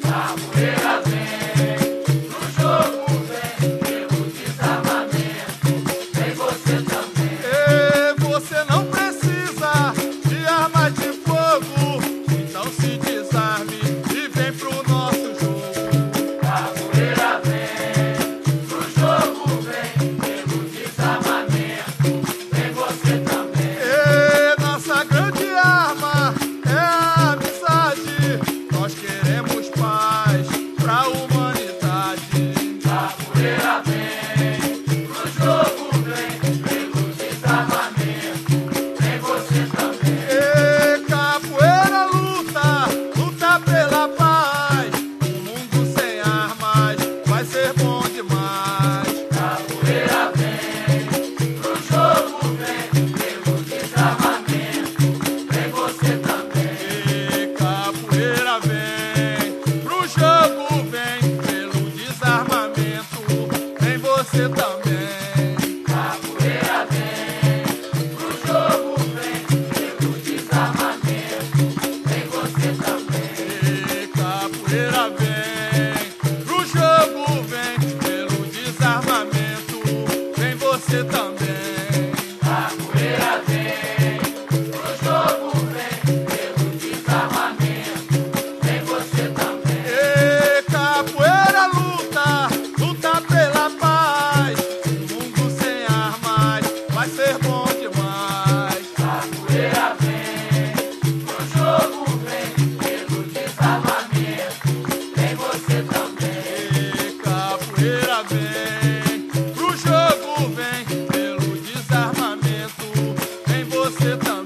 Capoeira vem, no jogo vem, pelo desarmamento, vem você também. E você não precisa de arma de fogo, então se desarme e vem pro nosso jogo. Capoeira vem, no jogo vem, pelo desarmamento, vem você também. E nossa grande arma é a amizade, nós queremos paz pra humanidade. Capoeira vem, no jogo vem, pelo desarmamento, vem você também. E capoeira luta pela paz, um mundo sem armas vai ser bom demais. Capoeira vem, no jogo vem, pelo desarmamento, vem você também. E capoeira vem, pro jogo vem, pelo desarmamento, vem você também. Capoeira vem, no jogo vem, pelo desarmamento, vem você também. E capoeira vem, pro jogo vem, pelo desarmamento, vem você também. Capoeira vem, no jogo vem, pelo desarmamento, vem você também. E capoeira luta pela paz, um mundo sem armas vai ser bom demais. Capoeira vem, no jogo vem, pelo desarmamento, vem você também. E capoeira vem, pro jogo vem, pelo desarmamento, vem você também.